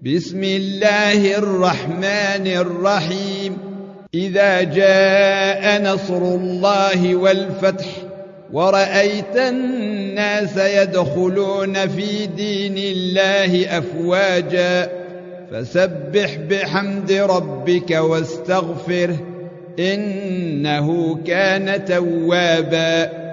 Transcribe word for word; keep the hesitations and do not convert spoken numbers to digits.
بسم الله الرحمن الرحيم. إذا جاء نصر الله والفتح ورأيت الناس يدخلون في دين الله أفواجا فسبح بحمد ربك واستغفره إنه كان توابا.